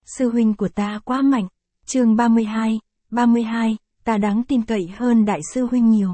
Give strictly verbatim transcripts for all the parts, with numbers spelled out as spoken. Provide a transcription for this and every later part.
sư huynh của ta quá mạnh. Chương ba mươi hai, ba mươi hai, ta đáng tin cậy hơn đại sư huynh nhiều.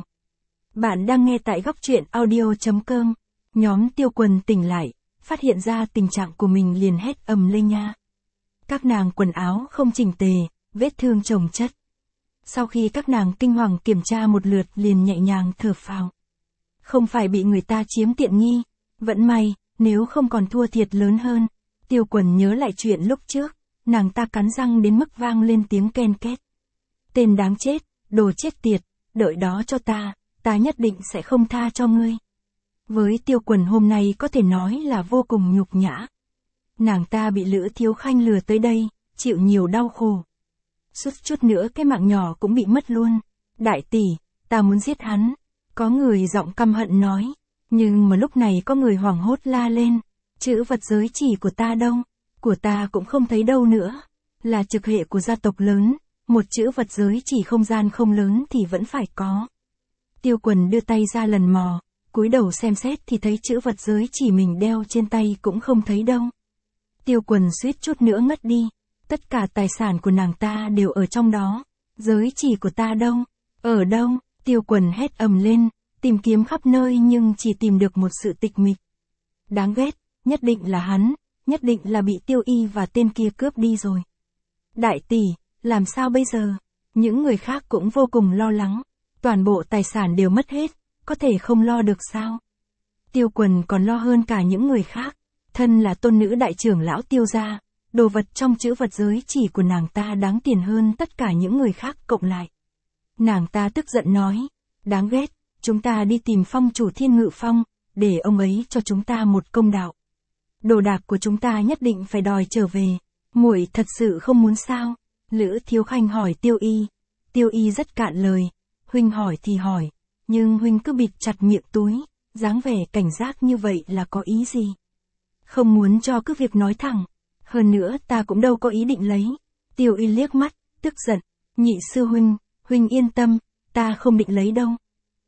Bạn đang nghe tại góc truyện audio chấm com. Nhóm Tiêu Quần tỉnh lại, phát hiện ra tình trạng của mình liền hét ầm lên nha. Các nàng quần áo không chỉnh tề, vết thương chồng chất. Sau khi các nàng kinh hoàng kiểm tra một lượt liền nhẹ nhàng thở phào. Không phải bị người ta chiếm tiện nghi, vẫn may, nếu không còn thua thiệt lớn hơn. Tiêu Quần nhớ lại chuyện lúc trước, nàng ta cắn răng đến mức vang lên tiếng ken két. Tên đáng chết, đồ chết tiệt, đợi đó cho ta, ta nhất định sẽ không tha cho ngươi. Với Tiêu Quần hôm nay có thể nói là vô cùng nhục nhã. Nàng ta bị Lữ Thiếu Khanh lừa tới đây, chịu nhiều đau khổ. Suốt chút nữa cái mạng nhỏ cũng bị mất luôn. Đại tỷ, ta muốn giết hắn. Có người giọng căm hận nói. Nhưng mà lúc này có người hoảng hốt la lên. Chữ vật giới chỉ của ta đâu? Của ta cũng không thấy đâu nữa. Là trực hệ của gia tộc lớn. Một chữ vật giới chỉ không gian không lớn thì vẫn phải có. Tiêu Quần đưa tay ra lần mò. Cúi đầu xem xét thì thấy chữ vật giới chỉ mình đeo trên tay cũng không thấy đâu. Tiêu Quần suýt chút nữa ngất đi. Tất cả tài sản của nàng ta đều ở trong đó. Giới chỉ của ta đâu? Ở đâu? Tiêu Quần hét ầm lên, tìm kiếm khắp nơi nhưng chỉ tìm được một sự tịch mịch. Đáng ghét, nhất định là hắn, nhất định là bị Tiêu Y và tên kia cướp đi rồi. Đại tỷ, làm sao bây giờ? Những người khác cũng vô cùng lo lắng. Toàn bộ tài sản đều mất hết, có thể không lo được sao? Tiêu Quần còn lo hơn cả những người khác. Thân là tôn nữ đại trưởng lão Tiêu gia. Đồ vật trong chữ vật giới chỉ của nàng ta đáng tiền hơn tất cả những người khác cộng lại. Nàng ta tức giận nói, đáng ghét, chúng ta đi tìm Phong chủ Thiên Ngự Phong, để ông ấy cho chúng ta một công đạo. Đồ đạc của chúng ta nhất định phải đòi trở về. Muội thật sự không muốn sao? Lữ Thiếu Khanh hỏi Tiêu Y. Tiêu Y rất cạn lời, huynh hỏi thì hỏi, nhưng huynh cứ bịt chặt miệng túi, dáng vẻ cảnh giác như vậy là có ý gì? Không muốn cho cứ việc nói thẳng. Hơn nữa ta cũng đâu có ý định lấy. Tiêu Y liếc mắt, tức giận, nhị sư huynh, huynh yên tâm, ta không định lấy đâu.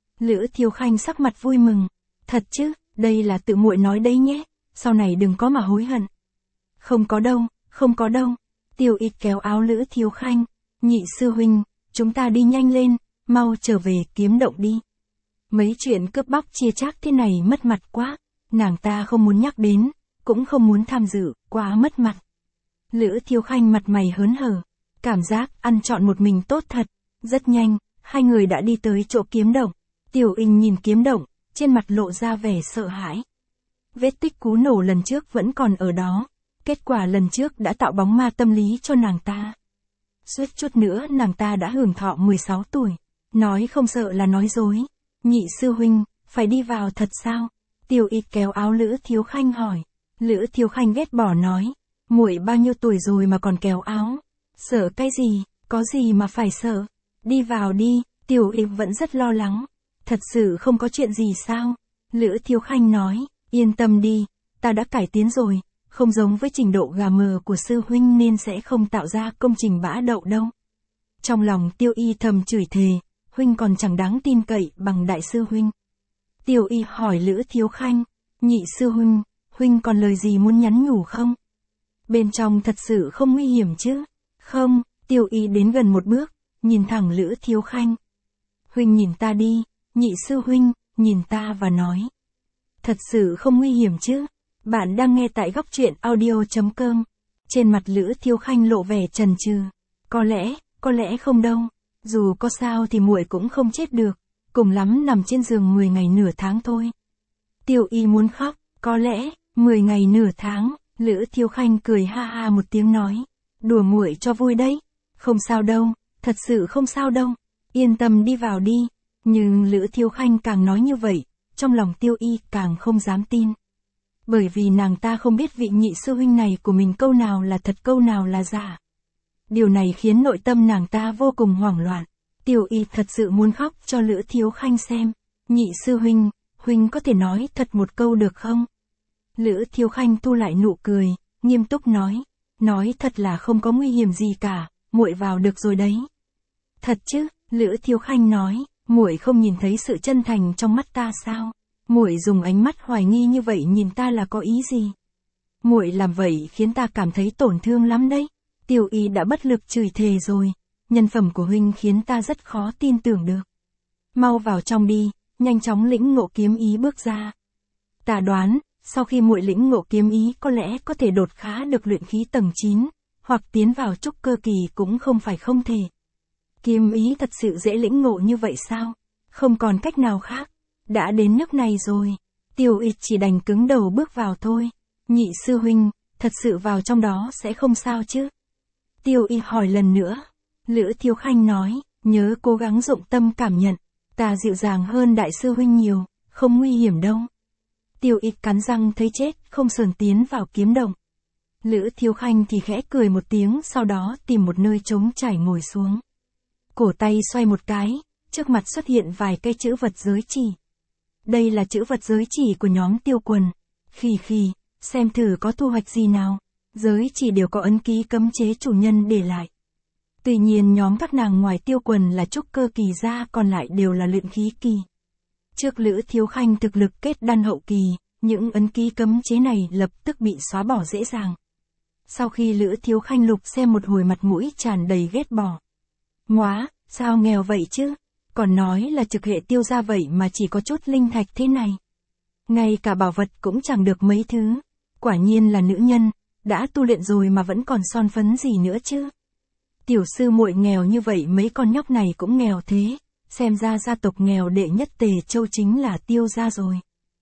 Lữ Thiếu Khanh sắc mặt vui mừng, thật chứ, đây là tự muội nói đấy nhé, sau này đừng có mà hối hận. Không có đâu, không có đâu. Tiêu Y kéo áo Lữ Thiếu Khanh, nhị sư huynh, chúng ta đi nhanh lên, mau trở về kiếm động đi. Mấy chuyện cướp bóc chia chác thế này mất mặt quá, nàng ta không muốn nhắc đến. Cũng không muốn tham dự, quá mất mặt. Lữ Thiếu Khanh mặt mày hớn hở, cảm giác ăn trọn một mình tốt thật. Rất nhanh, hai người đã đi tới chỗ kiếm động. Tiểu Inh nhìn kiếm động, trên mặt lộ ra vẻ sợ hãi. Vết tích cú nổ lần trước vẫn còn ở đó. Kết quả lần trước đã tạo bóng ma tâm lý cho nàng ta. Suýt chút nữa nàng ta đã hưởng thọ mười sáu tuổi. Nói không sợ là nói dối. Nhị sư huynh, phải đi vào thật sao? Tiểu Y kéo áo Lữ Thiếu Khanh hỏi. Lữ Thiếu Khanh ghét bỏ nói, muội bao nhiêu tuổi rồi mà còn kéo áo, sợ cái gì, có gì mà phải sợ, đi vào đi. Tiểu Y vẫn rất lo lắng, thật sự không có chuyện gì sao? Lữ Thiếu Khanh nói, yên tâm đi, ta đã cải tiến rồi, không giống với trình độ gà mờ của sư huynh nên sẽ không tạo ra công trình bã đậu đâu. Trong lòng Tiêu Y thầm chửi thề, huynh còn chẳng đáng tin cậy bằng đại sư huynh. Tiêu Y hỏi Lữ Thiếu Khanh, nhị sư huynh, huynh còn lời gì muốn nhắn nhủ không? Bên trong thật sự không nguy hiểm chứ? Không. Tiêu Y đến gần một bước, nhìn thẳng Lữ Thiếu Khanh. Huynh nhìn ta đi, nhị sư huynh, nhìn ta và nói. Thật sự không nguy hiểm chứ? Bạn đang nghe tại góc truyện audio chấm com. Trên mặt Lữ Thiếu Khanh lộ vẻ chần chừ. Có lẽ, có lẽ không đâu. Dù có sao thì muội cũng không chết được. Cùng lắm nằm trên giường mười ngày nửa tháng thôi. Tiêu Y muốn khóc, có lẽ mười ngày nửa tháng. Lữ Thiếu Khanh cười ha ha một tiếng nói, đùa muội cho vui đấy, không sao đâu, thật sự không sao đâu, yên tâm đi vào đi. Nhưng Lữ Thiếu Khanh càng nói như vậy, trong lòng Tiêu Y càng không dám tin. Bởi vì nàng ta không biết vị nhị sư huynh này của mình câu nào là thật câu nào là giả. Điều này khiến nội tâm nàng ta vô cùng hoảng loạn. Tiêu Y thật sự muốn khóc cho Lữ Thiếu Khanh xem. Nhị sư huynh, huynh có thể nói thật một câu được không? Lữ Thiếu Khanh thu lại nụ cười, nghiêm túc nói, nói thật là không có nguy hiểm gì cả, muội vào được rồi đấy. Thật chứ? Lữ Thiếu Khanh nói, muội không nhìn thấy sự chân thành trong mắt ta sao? Muội dùng ánh mắt hoài nghi như vậy nhìn ta là có ý gì? Muội làm vậy khiến ta cảm thấy tổn thương lắm đấy. Tiêu Y đã bất lực chửi thề rồi, nhân phẩm của huynh khiến ta rất khó tin tưởng được. Mau vào trong đi, nhanh chóng lĩnh ngộ kiếm ý bước ra. Ta đoán, sau khi muội lĩnh ngộ kiếm ý có lẽ có thể đột phá được luyện khí tầng chín, hoặc tiến vào trúc cơ kỳ cũng không phải không thể. Kiếm ý thật sự dễ lĩnh ngộ như vậy sao? Không còn cách nào khác. Đã đến nước này rồi. Tiêu Y chỉ đành cứng đầu bước vào thôi. Nhị sư huynh, thật sự vào trong đó sẽ không sao chứ? Tiêu Y hỏi lần nữa. Lữ Thiếu Khanh nói, nhớ cố gắng dụng tâm cảm nhận. Ta dịu dàng hơn đại sư huynh nhiều, không nguy hiểm đâu. Tiêu Y cắn răng thấy chết, không sờn tiến vào kiếm động. Lữ Thiếu Khanh thì khẽ cười một tiếng, sau đó tìm một nơi trống trải ngồi xuống. Cổ tay xoay một cái, trước mặt xuất hiện vài cây chữ vật giới chỉ. Đây là chữ vật giới chỉ của nhóm Tiêu Quần. Khì khì, xem thử có thu hoạch gì nào. Giới chỉ đều có ấn ký cấm chế chủ nhân để lại. Tuy nhiên nhóm các nàng ngoài Tiêu Quần là trúc cơ kỳ ra, còn lại đều là luyện khí kỳ. Trước Lữ Thiếu Khanh thực lực kết đan hậu kỳ, những ấn ký cấm chế này lập tức bị xóa bỏ dễ dàng. Sau khi Lữ Thiếu Khanh lục xem một hồi, mặt mũi tràn đầy ghét bỏ. Ngoá, sao nghèo vậy chứ? Còn nói là trực hệ Tiêu gia vậy mà chỉ có chút linh thạch thế này. Ngay cả bảo vật cũng chẳng được mấy thứ. Quả nhiên là nữ nhân, đã tu luyện rồi mà vẫn còn son phấn gì nữa chứ. Tiểu sư muội nghèo như vậy, mấy con nhóc này cũng nghèo thế. Xem ra gia tộc nghèo đệ nhất Tề Châu chính là Tiêu gia rồi.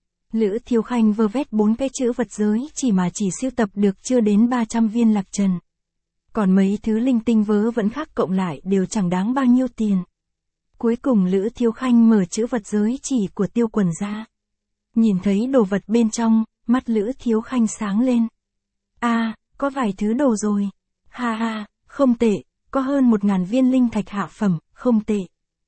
Lữ Thiếu Khanh vơ vét bốn cái chữ vật giới chỉ mà chỉ sưu tập được chưa đến ba trăm viên lạc trần. Còn mấy thứ linh tinh vớ vẫn khác cộng lại đều chẳng đáng bao nhiêu tiền. Cuối cùng Lữ Thiếu Khanh mở chữ vật giới chỉ của Tiêu Quần ra. Nhìn thấy đồ vật bên trong, mắt Lữ Thiếu Khanh sáng lên. A, à, có vài thứ đồ rồi. Ha ha, không tệ, có hơn một ngàn viên linh thạch hạ phẩm, không tệ.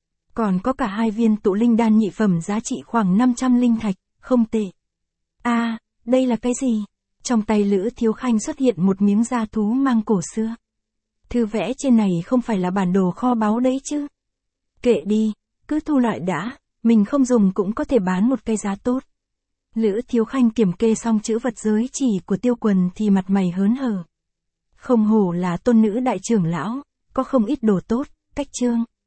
Còn có cả hai viên tụ linh đan nhị phẩm giá trị khoảng năm trăm linh thạch, không tệ. A, à, đây là cái gì? Trong tay Lữ Thiếu Khanh xuất hiện một miếng da thú mang cổ xưa. Thư vẽ trên này không phải là bản đồ kho báu đấy chứ? Kệ đi, cứ thu lại đã, mình không dùng cũng có thể bán một cái giá tốt. Lữ Thiếu Khanh kiểm kê xong chữ vật giới chỉ của Tiêu Quần thì mặt mày hớn hở. Không hổ là tôn nữ đại trưởng lão, có không ít đồ tốt, cách trương.